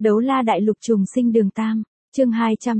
Đấu la đại lục trùng sinh đường Tam, chương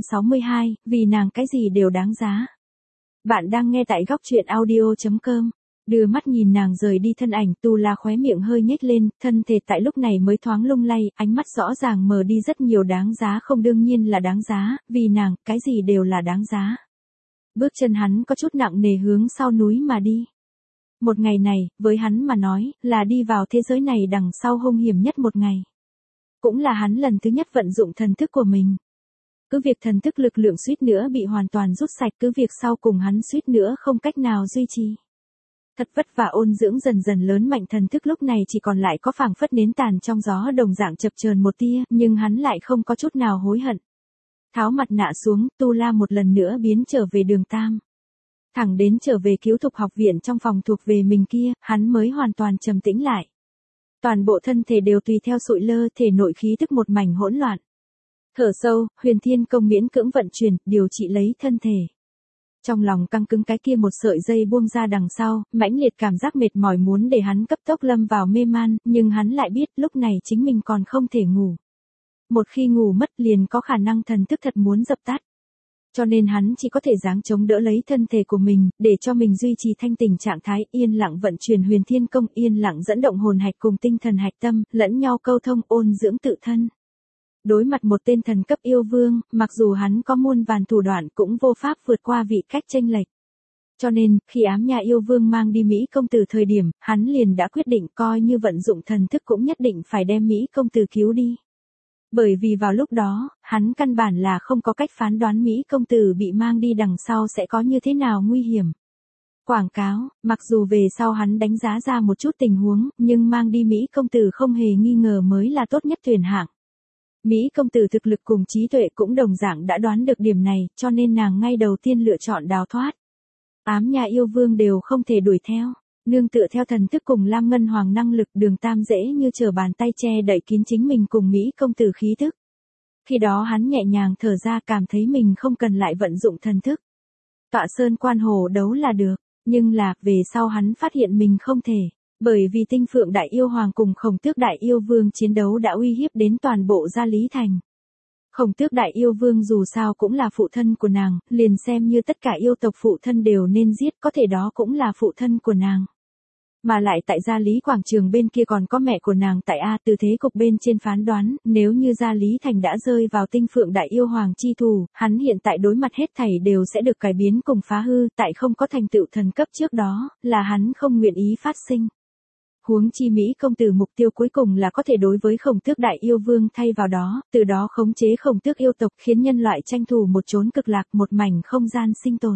262, vì nàng cái gì đều đáng giá. Bạn đang nghe tại góc truyện audio.com. Đưa mắt nhìn nàng rời đi thân ảnh, Tu La khóe miệng hơi nhếch lên, thân thể tại lúc này mới thoáng lung lay, ánh mắt rõ ràng mờ đi rất nhiều. Đáng giá không, đương nhiên là đáng giá, vì nàng, cái gì đều là đáng giá. Bước chân hắn có chút nặng nề hướng sau núi mà đi. Một ngày này, với hắn mà nói, là đi vào thế giới này đằng sau hung hiểm nhất một ngày. Cũng là hắn lần thứ nhất vận dụng thần thức của mình. Cứ việc thần thức lực lượng suýt nữa bị hoàn toàn rút sạch, cứ việc sau cùng hắn suýt nữa không cách nào duy trì. Thật vất vả ôn dưỡng dần dần lớn mạnh thần thức lúc này chỉ còn lại có phảng phất nến tàn trong gió đồng dạng chập chờn một tia, nhưng hắn lại không có chút nào hối hận. Tháo mặt nạ xuống, Tu La một lần nữa biến trở về đường Tam. Thẳng đến trở về Cứu Thục học viện trong phòng thuộc về mình kia, hắn mới hoàn toàn trầm tĩnh lại. Toàn bộ thân thể đều tùy theo sụi lơ, thể nội khí tức một mảnh hỗn loạn. Thở sâu, Huyền Thiên Công miễn cưỡng vận chuyển, điều trị lấy thân thể. Trong lòng căng cứng cái kia một sợi dây buông ra đằng sau, mãnh liệt cảm giác mệt mỏi muốn để hắn cấp tốc lâm vào mê man, nhưng hắn lại biết lúc này chính mình còn không thể ngủ. Một khi ngủ mất liền có khả năng thần thức thật muốn dập tắt. Cho nên hắn chỉ có thể giáng chống đỡ lấy thân thể của mình, để cho mình duy trì thanh tỉnh trạng thái, yên lặng vận chuyển Huyền Thiên Công, yên lặng dẫn động hồn hạch cùng tinh thần hạch tâm, lẫn nhau câu thông, ôn dưỡng tự thân. Đối mặt một tên thần cấp yêu vương, mặc dù hắn có muôn vàn thủ đoạn cũng vô pháp vượt qua vị cách chênh lệch. Cho nên, khi Ám Nha yêu vương mang đi Mỹ công tử thời điểm, hắn liền đã quyết định coi như vận dụng thần thức cũng nhất định phải đem Mỹ công tử cứu đi. Bởi vì vào lúc đó, hắn căn bản là không có cách phán đoán Mỹ công tử bị mang đi đằng sau sẽ có như thế nào nguy hiểm. Quảng cáo, mặc dù về sau hắn đánh giá ra một chút tình huống, nhưng mang đi Mỹ công tử không hề nghi ngờ mới là tốt nhất tuyển hạng. Mỹ công tử thực lực cùng trí tuệ cũng đồng dạng đã đoán được điểm này, cho nên nàng ngay đầu tiên lựa chọn đào thoát. Ám Nha yêu vương đều không thể đuổi theo. Nương tựa theo thần thức cùng Lam Ngân Hoàng năng lực, đường Tam dễ như trở bàn tay che đậy kín chính mình cùng Mỹ công tử khí thức. Khi đó hắn nhẹ nhàng thở ra, cảm thấy mình không cần lại vận dụng thần thức. Tọa sơn quan hồ đấu là được, nhưng là, về sau hắn phát hiện mình không thể. Bởi vì Tinh Phượng Đại Yêu Hoàng cùng Khổng Tước Đại Yêu Vương chiến đấu đã uy hiếp đến toàn bộ Gia Lý Thành. Khổng Tước Đại Yêu Vương dù sao cũng là phụ thân của nàng, liền xem như tất cả yêu tộc phụ thân đều nên giết, có thể đó cũng là phụ thân của nàng. Mà lại tại Gia Lý Quảng Trường bên kia còn có mẹ của nàng tại A, từ thế cục bên trên phán đoán, nếu như Gia Lý Thành đã rơi vào Tinh Phượng Đại Yêu Hoàng chi thủ, hắn hiện tại đối mặt hết thảy đều sẽ được cải biến cùng phá hư, tại không có thành tựu thần cấp trước đó, là hắn không nguyện ý phát sinh. Huống chi Mỹ công tử mục tiêu cuối cùng là có thể đối với Khổng Tước Đại Yêu Vương thay vào đó, từ đó khống chế Khổng Tước yêu tộc, khiến nhân loại tranh thủ một chốn cực lạc, một mảnh không gian sinh tồn.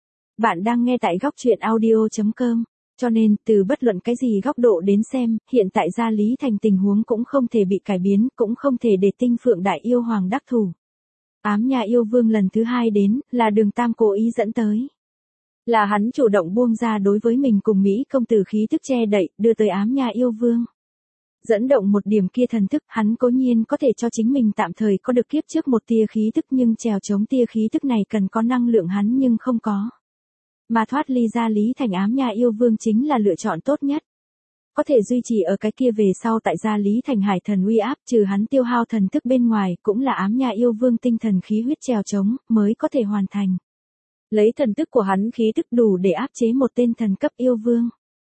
Bạn đang nghe tại góc truyện audio.com, cho nên từ bất luận cái gì góc độ đến xem, hiện tại Gia Lý Thành tình huống cũng không thể bị cải biến, cũng không thể để Tinh Phượng Đại Yêu Hoàng đắc thủ. Ám Nha yêu vương lần thứ hai đến, là đường Tam cố ý dẫn tới. Là hắn chủ động buông ra đối với mình cùng Mỹ công tử khí thức che đậy, đưa tới Ám Nha yêu vương. Dẫn động một điểm kia thần thức, hắn cố nhiên có thể cho chính mình tạm thời có được kiếp trước một tia khí thức, nhưng trèo chống tia khí thức này cần có năng lượng hắn nhưng không có. Mà thoát ly Gia Lý Thành Ám Nha yêu vương chính là lựa chọn tốt nhất. Có thể duy trì ở cái kia về sau tại Gia Lý Thành hải thần uy áp, trừ hắn tiêu hao thần thức bên ngoài, cũng là Ám Nha yêu vương tinh thần khí huyết trèo chống, mới có thể hoàn thành. Lấy thần thức của hắn khí thức đủ để áp chế một tên thần cấp yêu vương.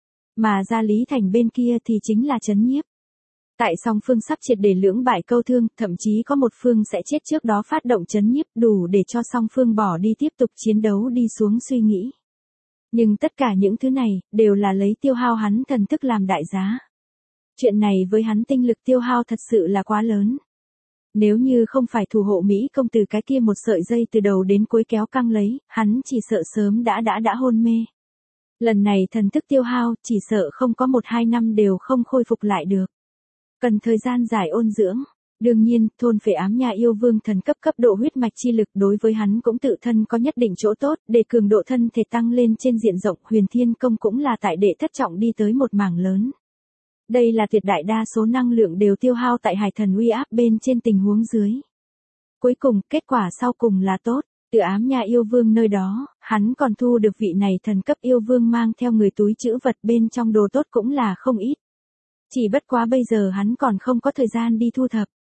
Mà Gia Lý Thành bên kia thì chính là trấn nhiếp. Tại song phương sắp triệt để lưỡng bại câu thương, thậm chí có một phương sẽ chết trước đó phát động trấn nhiếp, đủ để cho song phương bỏ đi tiếp tục chiến đấu đi xuống suy nghĩ. Nhưng tất cả những thứ này, đều là lấy tiêu hao hắn thần thức làm đại giá. Chuyện này với hắn tinh lực tiêu hao thật sự là quá lớn. Nếu như không phải thủ hộ Mỹ công tử cái kia một sợi dây từ đầu đến cuối kéo căng lấy, hắn chỉ sợ sớm đã hôn mê. Lần này thần thức tiêu hao, chỉ sợ không có 1-2 năm đều không khôi phục lại được. Cần thời gian dài ôn dưỡng. Đương nhiên, thôn phệ Ám Nha yêu vương thần cấp độ huyết mạch chi lực đối với hắn cũng tự thân có nhất định chỗ tốt, để cường độ thân thể tăng lên trên diện rộng. Huyền Thiên Công cũng là tại đệ thất trọng đi tới một mảng lớn. Đây là tuyệt đại đa số năng lượng đều tiêu hao tại hải thần uy áp bên trên tình huống dưới. Cuối cùng, kết quả sau cùng là tốt. Từ Ám Nha yêu vương nơi đó, hắn còn thu được vị này thần cấp yêu vương mang theo người túi trữ vật bên trong đồ tốt cũng là không ít. Chỉ bất quá bây giờ hắn còn không có thời gian đi thu thập.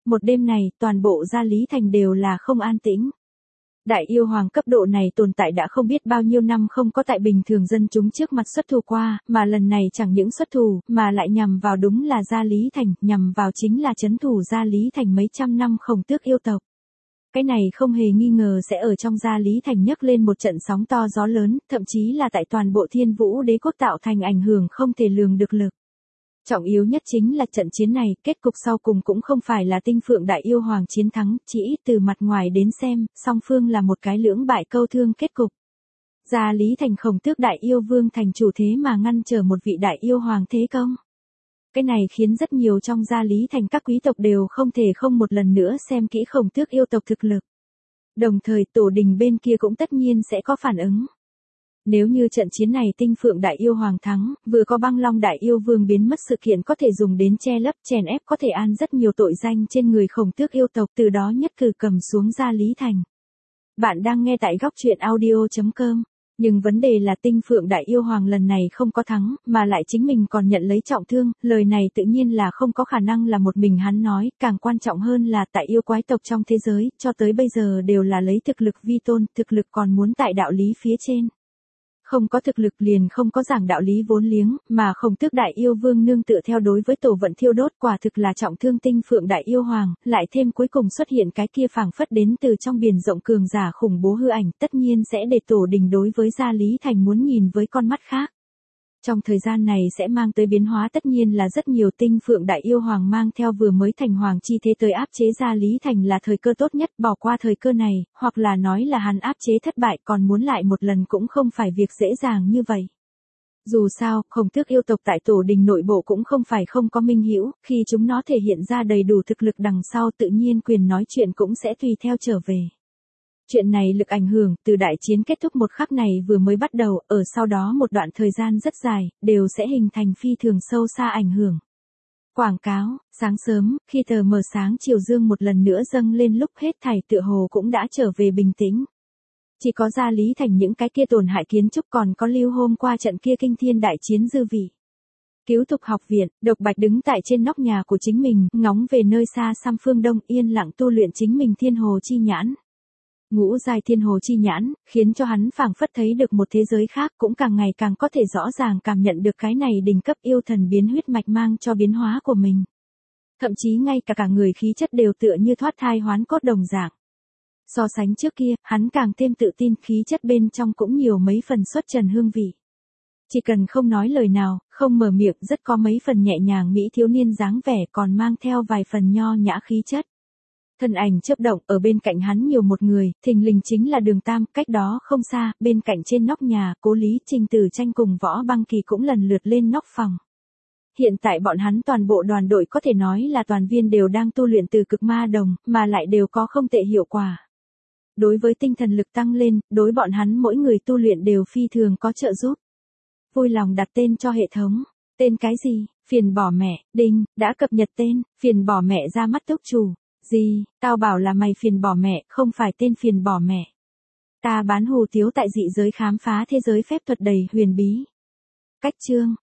Một đêm này, toàn bộ Gia Lý Thành đều là không an tĩnh. Đại yêu hoàng cấp độ này tồn tại đã không biết bao nhiêu năm không có tại bình thường dân chúng trước mặt xuất thủ qua, mà lần này chẳng những xuất thủ, mà lại nhằm vào đúng là Gia Lý Thành, nhằm vào chính là trấn thủ Gia Lý Thành mấy trăm năm Khổng Tước yêu tộc. Cái này không hề nghi ngờ sẽ ở trong Gia Lý Thành nhấc lên một trận sóng to gió lớn, thậm chí là tại toàn bộ Thiên Vũ Đế quốc tạo thành ảnh hưởng không thể lường được lực. Trọng yếu nhất chính là trận chiến này, kết cục sau cùng cũng không phải là Tinh Phượng Đại Yêu Hoàng chiến thắng, chỉ ít từ mặt ngoài đến xem, song phương là một cái lưỡng bại câu thương kết cục. Gia Lý Thành Khổng Tước Đại Yêu Vương thành chủ thế mà ngăn trở một vị Đại Yêu Hoàng thế công. Cái này khiến rất nhiều trong Gia Lý Thành các quý tộc đều không thể không một lần nữa xem kỹ Khổng Tước yêu tộc thực lực. Đồng thời tổ đình bên kia cũng tất nhiên sẽ có phản ứng. Nếu như trận chiến này Tinh Phượng Đại Yêu Hoàng thắng, vừa có Băng Long Đại Yêu Vương biến mất sự kiện có thể dùng đến che lấp chèn ép có thể an rất nhiều tội danh trên người Khổng Tước yêu tộc từ đó nhất cử cầm xuống Gia Lý Thành. Bạn đang nghe tại góc truyện audio.com. Nhưng vấn đề là Tinh Phượng Đại Yêu Hoàng lần này không có thắng, mà lại chính mình còn nhận lấy trọng thương, lời này tự nhiên là không có khả năng là một mình hắn nói, càng quan trọng hơn là tại yêu quái tộc trong thế giới, cho tới bây giờ đều là lấy thực lực vi tôn, thực lực còn muốn tại đạo lý phía trên. Không có thực lực liền không có giảng đạo lý vốn liếng, mà Khổng Tước Đại Yêu Vương nương tựa theo đối với tổ vận thiêu đốt quả thực là trọng thương Tinh Phượng Đại Yêu Hoàng, lại thêm cuối cùng xuất hiện cái kia phảng phất đến từ trong biển rộng cường giả khủng bố hư ảnh, tất nhiên sẽ để tổ đình đối với Gia Lý Thành muốn nhìn với con mắt khác. Trong thời gian này sẽ mang tới biến hóa tất nhiên là rất nhiều. Tinh Phượng Đại Yêu Hoàng mang theo vừa mới thành hoàng chi thế tới áp chế Gia Lý Thành là thời cơ tốt nhất, bỏ qua thời cơ này, hoặc là nói là hắn áp chế thất bại còn muốn lại một lần cũng không phải việc dễ dàng như vậy. Dù sao, Khổng Tước yêu tộc tại tổ đình nội bộ cũng không phải không có minh hữu, khi chúng nó thể hiện ra đầy đủ thực lực đằng sau tự nhiên quyền nói chuyện cũng sẽ tùy theo trở về. Chuyện này lực ảnh hưởng từ đại chiến kết thúc một khắc này vừa mới bắt đầu, ở sau đó một đoạn thời gian rất dài, đều sẽ hình thành phi thường sâu xa ảnh hưởng. Quảng cáo, sáng sớm, khi tờ mờ sáng chiều dương một lần nữa dâng lên lúc hết thảy tựa hồ cũng đã trở về bình tĩnh. Chỉ có Gia Lý Thành những cái kia tổn hại kiến trúc còn có lưu hôm qua trận kia kinh thiên đại chiến dư vị. Cứu Thục học viện, Độc Bạch đứng tại trên nóc nhà của chính mình, ngóng về nơi xa xăm phương đông yên lặng tu luyện chính mình Thiên Hồ Chi Nhãn. Ngũ giai Thiên Hồ Chi Nhãn, khiến cho hắn phảng phất thấy được một thế giới khác, cũng càng ngày càng có thể rõ ràng cảm nhận được cái này đỉnh cấp yêu thần biến huyết mạch mang cho biến hóa của mình. Thậm chí ngay cả người khí chất đều tựa như thoát thai hoán cốt đồng dạng. So sánh trước kia, hắn càng thêm tự tin, khí chất bên trong cũng nhiều mấy phần xuất trần hương vị. Chỉ cần không nói lời nào, không mở miệng rất có mấy phần nhẹ nhàng mỹ thiếu niên dáng vẻ còn mang theo vài phần nho nhã khí chất. Thân ảnh chớp động, ở bên cạnh hắn nhiều một người, thình lình chính là Đường Tam, cách đó không xa, bên cạnh trên nóc nhà, Cố Lý, Trình Tử Tranh cùng Võ Băng Kỳ cũng lần lượt lên nóc phòng. Hiện tại bọn hắn toàn bộ đoàn đội có thể nói là toàn viên đều đang tu luyện từ cực ma đồng, mà lại đều có không tệ hiệu quả. Đối với tinh thần lực tăng lên, đối bọn hắn mỗi người tu luyện đều phi thường có trợ giúp. Vui lòng đặt tên cho hệ thống. Tên cái gì? Phiền bỏ mẹ, đinh, đã cập nhật tên, phiền bỏ mẹ ra mắt túc chủ. Gì, tao bảo là mày phiền bỏ mẹ, không phải tên phiền bỏ mẹ. Ta bán hù tiếu tại dị giới khám phá thế giới phép thuật đầy huyền bí. Cách chương.